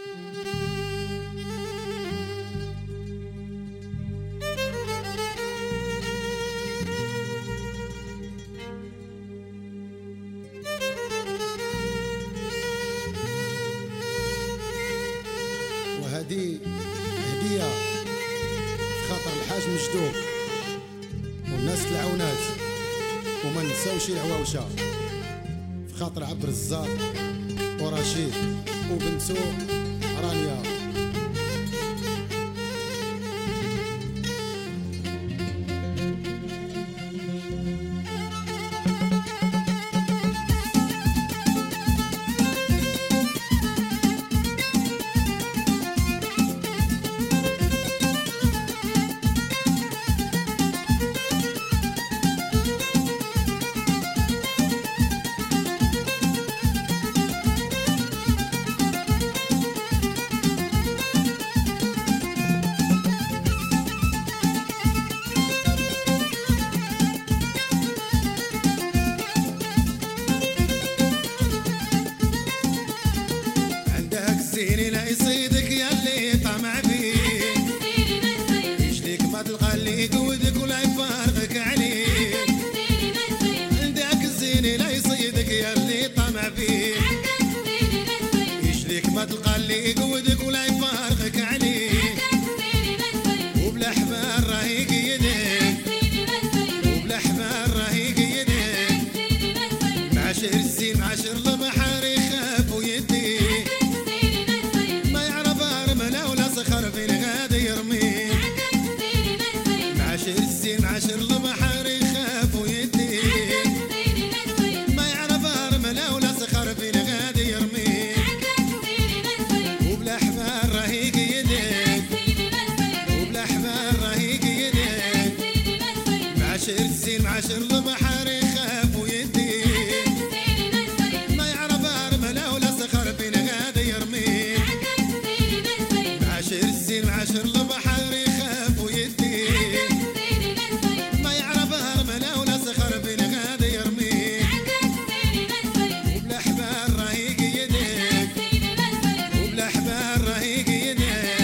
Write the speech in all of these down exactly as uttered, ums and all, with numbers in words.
وهذه هدية خاطر الحاج مجدوب والناس العونات، وما نساوش العواوشة في خاطر عبد الرزاق ورشيد وبنتو رانيا. زيني لا يصيدك يا اللي طمع فيه، يجليك ما تلقى اللي يقودك ولا يفارقك عليه. عندك الزيني لا يصيدك يا اللي طمع فيه، يجليك ما تلقى اللي يقودك ولا يفارقك عليه. وبلا حبال راه يقيدك، وبلا حبال راه يقيدك. معاشر الزين معاشر البحر يخاف ويديه، في الغادي يرميه. معاشر الزين معاشر البحر يخاف ويديه، ما يعرف ارمله ولا سخر في الغادي يرميه. وبلا حبال راه يقيدك، وبلا حبال راه يقيدك. معاشر الزين معاشر البحر يخاف ويديه، ما يعرف ارمله ولا سخر في الغادي يرميه. معاشر الزين معاشر البحر يخاف ويديه، ما يعرف هرمله ولا سخر في الغادي يرميه. وبلا حبال راه يقيدك، وبلا حبال راه يقيدك.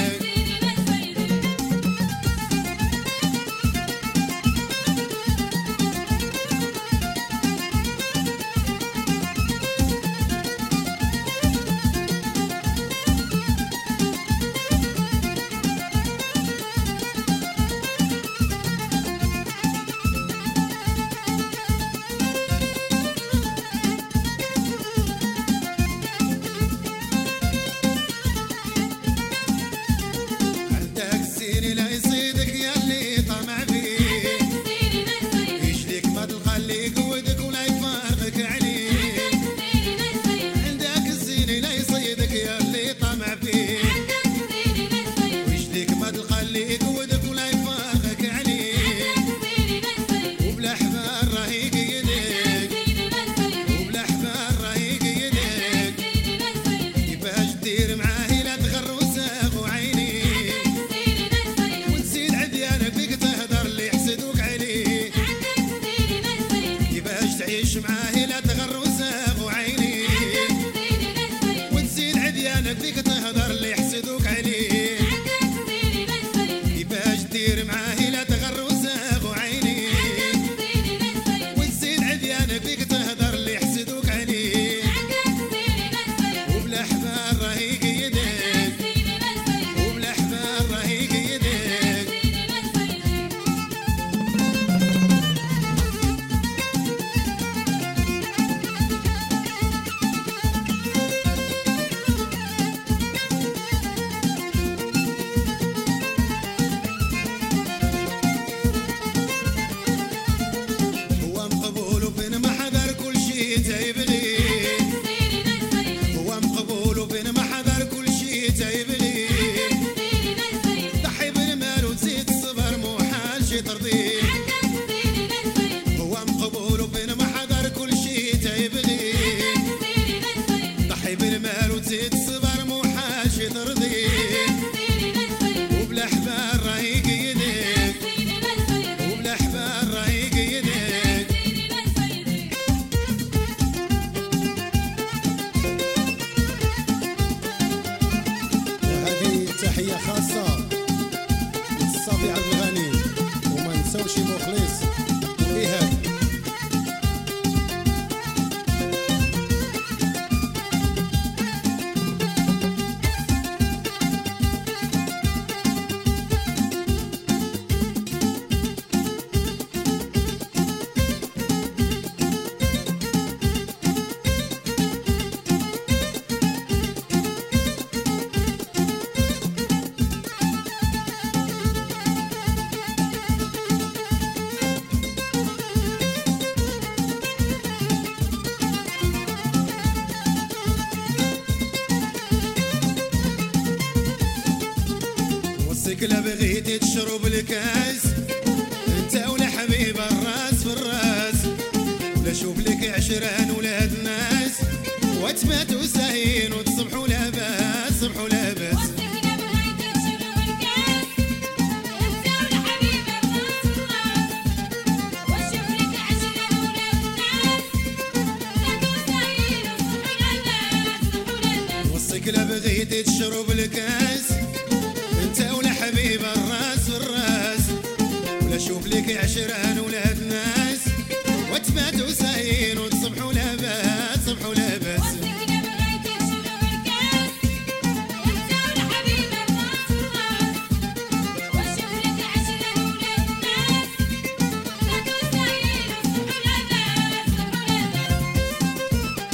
لا يصيدك يا اللي طمع فيه، يجليك ما تلقى اللي يقودك ولا يفارقك عليه. عندك الزين لا يصيدك يا اللي طمع فيه، ويجليك ما تلقى اللي يقودك ولا يفارقك عليه. وبلا حبال راه يقيدك، وبلا حبال راه يقيدك. كيفاش دير معاه لا تغر وساق وعيني، تعيش معاه لا تغر وساق وعيني، وتزيد عديانك فيك تهدر اللي يحسدوك عليه. كيفاش دير معاه لا تغر وساق وعيني، وتزيد عديانك فيك تهدر اللي يحسدوك عليه. وبلا حبال راه يقيدك، وبلا حبال راه يقيدك. هو مقبول وبين نساوش مخلص وإيهاب. لا بغيت تشرب الكاس انت ولا حبيب الراس في الراس، ولا شوف لك عشران ولاد ناس وتباتوا ساهين وتصبحوا لاباس صبحوا لاباس. لا بغيت تشرب الكاس انت ولا حبيب الراس في الراس، وشوف لك عشران ولاد ناس وتباتوا ساهين وتصبحوا لاباس صبحوا لاباس. وصيك لا بغيت تشرب الكاس انت ولا حبيب الراس في الراس، ولا شوف لك عشران ولاد ناس وتباتوا ساهين وتصبحوا لاباس صبحوا لاباس. وصيك لا بغيت تشرب الكاس انت ولا حبيب الراس في الراس، وشوف لك عشران ولاد ناس وتباتوا ساهين وتصبحوا لاباس صبحوا لاباس.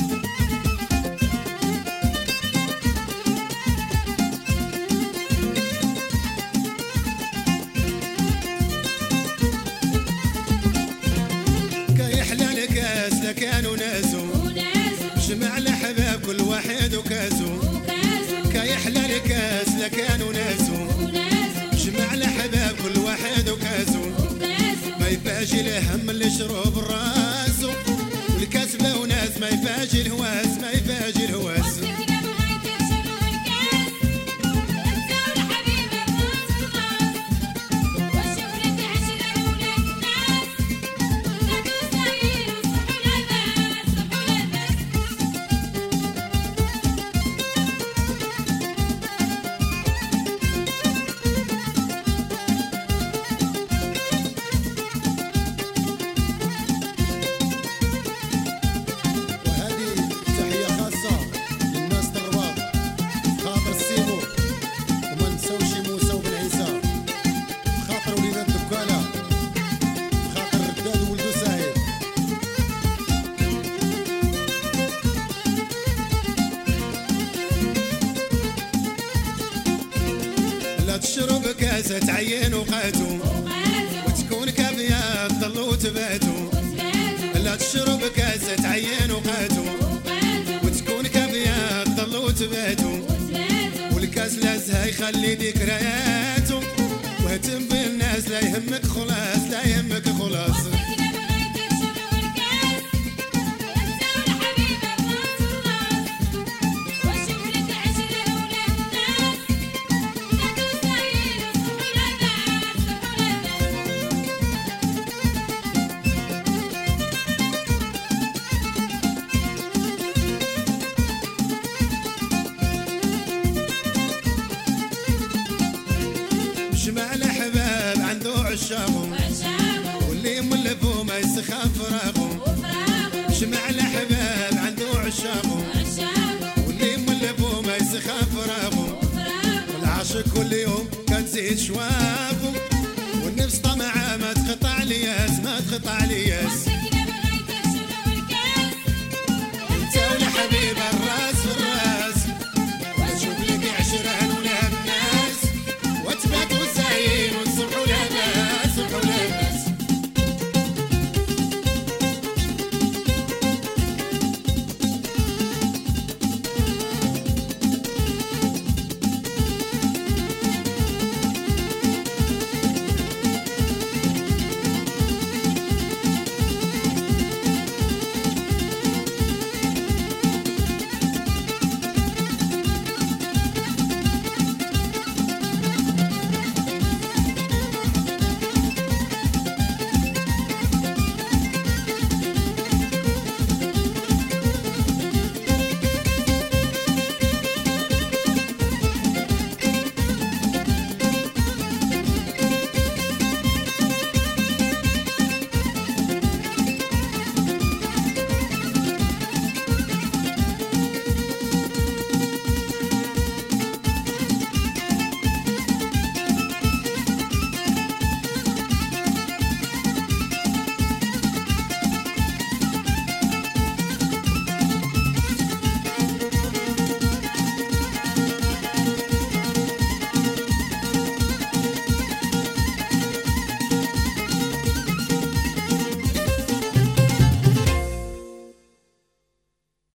كانوا ناسو جمع الأحباب كل واحد وكاسو، كيحلى الكاس لكانوا ناسو جمع الأحباب كل واحد وكاسو، ما يفاجي الهم اللي شروب راسو، والكاس بلا وناس ما يفاجي الهواس ما يفاجي الهواس. تشرب كاسة تعين وقاتو وتكون كابيات ضلوا تباتو، لا تشرب كاسة تعين وقاتو وتكون كابيات ضلوا تباتو، والكاس لازها يخلي ذكرياتو واهتم بالناس لا يهمك خلاص لا يهمك خلاص. جمع الأحباب عنده عشاقه واللي ملفه ما يسخاف فراقه، جمع الأحباب عنده عشاقه واللي ملفه ما يسخاف فراقه، والعاشق كل يوم كان زيد شواب